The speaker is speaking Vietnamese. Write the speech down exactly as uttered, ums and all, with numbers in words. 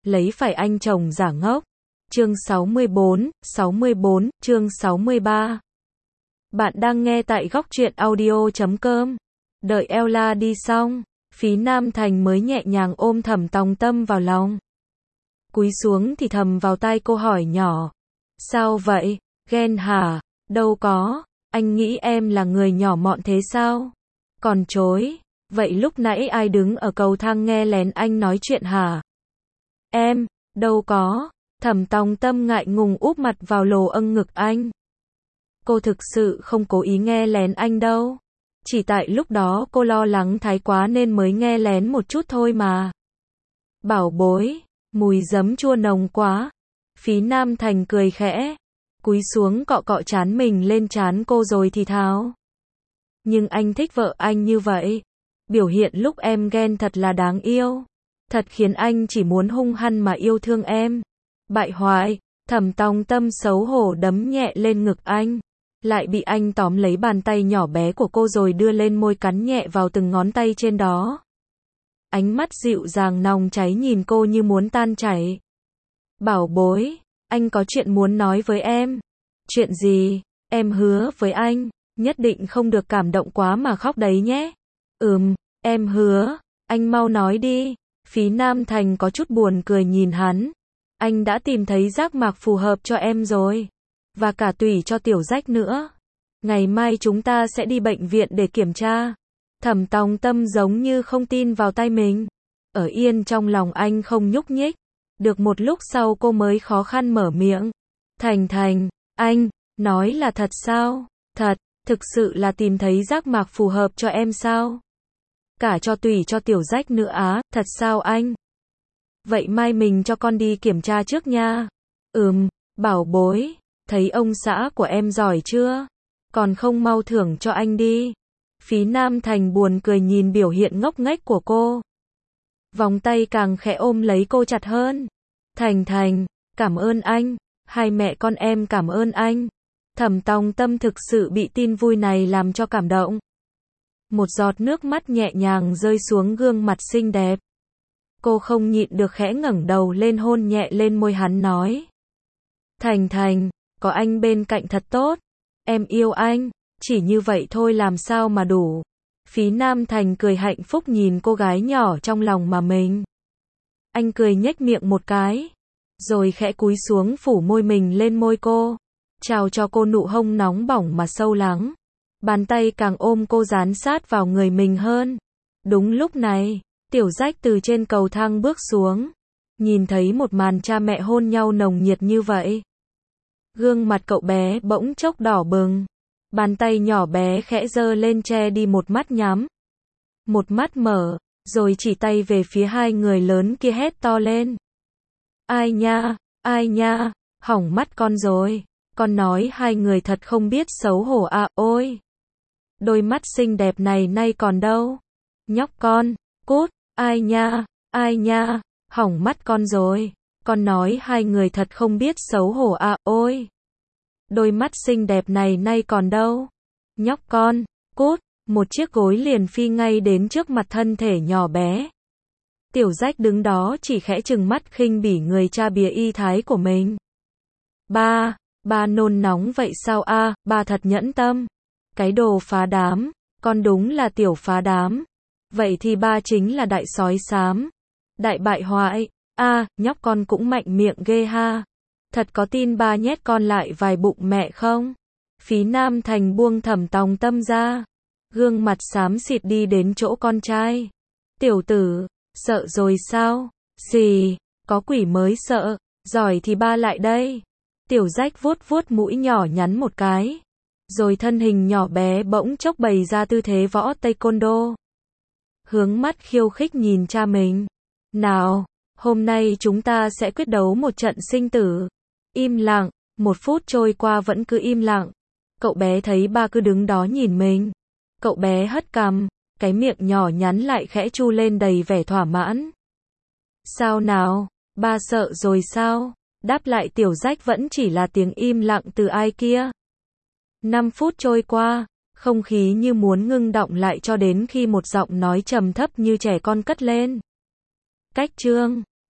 lấy phải anh chồng giả ngốc. Chương sáu mươi bốn, sáu mươi bốn, chương sáu mươi ba. Bạn đang nghe tại góc truyện audio chấm com. Đợi Ella đi xong, Phí Nam Thành mới nhẹ nhàng ôm Thẩm Tòng Tâm vào lòng. Cúi xuống thì thầm vào tai cô hỏi nhỏ. Sao vậy? Ghen hả? Đâu có, anh nghĩ em là người nhỏ mọn thế sao? Còn chối, vậy lúc nãy ai đứng ở cầu thang nghe lén anh nói chuyện hả? Em, đâu có. Thẩm Tòng Tâm ngại ngùng úp mặt vào lồ âng ngực anh. Cô thực sự không cố ý nghe lén anh đâu. Chỉ tại lúc đó cô lo lắng thái quá nên mới nghe lén một chút thôi mà. Bảo bối, mùi giấm chua nồng quá. Phí Nam Thành cười khẽ, cúi xuống cọ cọ trán mình lên trán cô rồi thì thào. Nhưng anh thích vợ anh như vậy. Biểu hiện lúc em ghen thật là đáng yêu. Thật khiến anh chỉ muốn hung hăng mà yêu thương em. Bại hoại. Thẩm Tòng Tâm xấu hổ đấm nhẹ lên ngực anh. Lại bị anh tóm lấy bàn tay nhỏ bé của cô rồi đưa lên môi cắn nhẹ vào từng ngón tay trên đó. Ánh mắt dịu dàng nòng cháy nhìn cô như muốn tan chảy. Bảo bối, anh có chuyện muốn nói với em. Chuyện gì? Em hứa với anh, nhất định không được cảm động quá mà khóc đấy nhé. Ừm, em hứa, anh mau nói đi. Phí Nam Thành có chút buồn cười nhìn hắn. Anh đã tìm thấy giác mạc phù hợp cho em rồi. Và cả tủy cho tiểu rách nữa. Ngày mai chúng ta sẽ đi bệnh viện để kiểm tra. Thẩm Tòng Tâm giống như không tin vào tai mình. Ở yên trong lòng anh không nhúc nhích. Được một lúc sau cô mới khó khăn mở miệng. Thành Thành, anh, nói là thật sao? Thật, thực sự là tìm thấy giác mạc phù hợp cho em sao? Cả cho tủy cho tiểu rách nữa á, thật sao anh? Vậy mai mình cho con đi kiểm tra trước nha. Ừm, bảo bối, thấy ông xã của em giỏi chưa? Còn không mau thưởng cho anh đi. Phí Nam Thành buồn cười nhìn biểu hiện ngốc nghếch của cô. Vòng tay càng khẽ ôm lấy cô chặt hơn. Thành Thành, cảm ơn anh. Hai mẹ con em cảm ơn anh. Thẩm Tòng Tâm thực sự bị tin vui này làm cho cảm động. Một giọt nước mắt nhẹ nhàng rơi xuống gương mặt xinh đẹp. Cô không nhịn được khẽ ngẩng đầu lên hôn nhẹ lên môi hắn nói. Thành Thành, có anh bên cạnh thật tốt. Em yêu anh, chỉ như vậy thôi làm sao mà đủ. Phí Nam Thành cười hạnh phúc nhìn cô gái nhỏ trong lòng mà mình. Anh cười nhếch miệng một cái, rồi khẽ cúi xuống phủ môi mình lên môi cô. Chào cho cô nụ hôn nóng bỏng mà sâu lắng. Bàn tay càng ôm cô dán sát vào người mình hơn. Đúng lúc này, tiểu rách từ trên cầu thang bước xuống. Nhìn thấy một màn cha mẹ hôn nhau nồng nhiệt như vậy. Gương mặt cậu bé bỗng chốc đỏ bừng. Bàn tay nhỏ bé khẽ giơ lên che đi một mắt nhắm. Một mắt mở, rồi chỉ tay về phía hai người lớn kia hét to lên. Ai nha, ai nha, hỏng mắt con rồi. Con nói hai người thật không biết xấu hổ à, ôi. Đôi mắt xinh đẹp này nay còn đâu. Nhóc con, cút, ai nha, ai nha, hỏng mắt con rồi. Con nói hai người thật không biết xấu hổ à, ôi. Đôi mắt xinh đẹp này nay còn đâu. Nhóc con, cút, một chiếc gối liền phi ngay đến trước mặt thân thể nhỏ bé. Tiểu rách đứng đó chỉ khẽ trừng mắt khinh bỉ người cha bìa y thái của mình. Ba, ba nôn nóng vậy sao a? À, ba thật nhẫn tâm. Cái đồ phá đám, con đúng là tiểu phá đám. Vậy thì ba chính là đại sói xám. Đại bại hoại, a, à, nhóc con cũng mạnh miệng ghê ha. Thật có tin ba nhét con lại vài bụng mẹ không? Phí Nam Thành buông Thẩm Tòng Tâm ra. Gương mặt xám xịt đi đến chỗ con trai. Tiểu tử, sợ rồi sao? Xì, có quỷ mới sợ, giỏi thì ba lại đây. Tiểu rách vuốt vuốt mũi nhỏ nhắn một cái. Rồi thân hình nhỏ bé bỗng chốc bày ra tư thế võ taekwondo. Hướng mắt khiêu khích nhìn cha mình. Nào, hôm nay chúng ta sẽ quyết đấu một trận sinh tử. Im lặng, một phút trôi qua vẫn cứ im lặng. Cậu bé thấy ba cứ đứng đó nhìn mình. Cậu bé hất cằm, cái miệng nhỏ nhắn lại khẽ chu lên đầy vẻ thỏa mãn. Sao nào, ba sợ rồi sao? Đáp lại tiểu rách vẫn chỉ là tiếng im lặng từ ai kia. Năm phút trôi qua, không khí như muốn ngưng đọng lại cho đến khi một giọng nói trầm thấp như trẻ con cất lên. Cách chương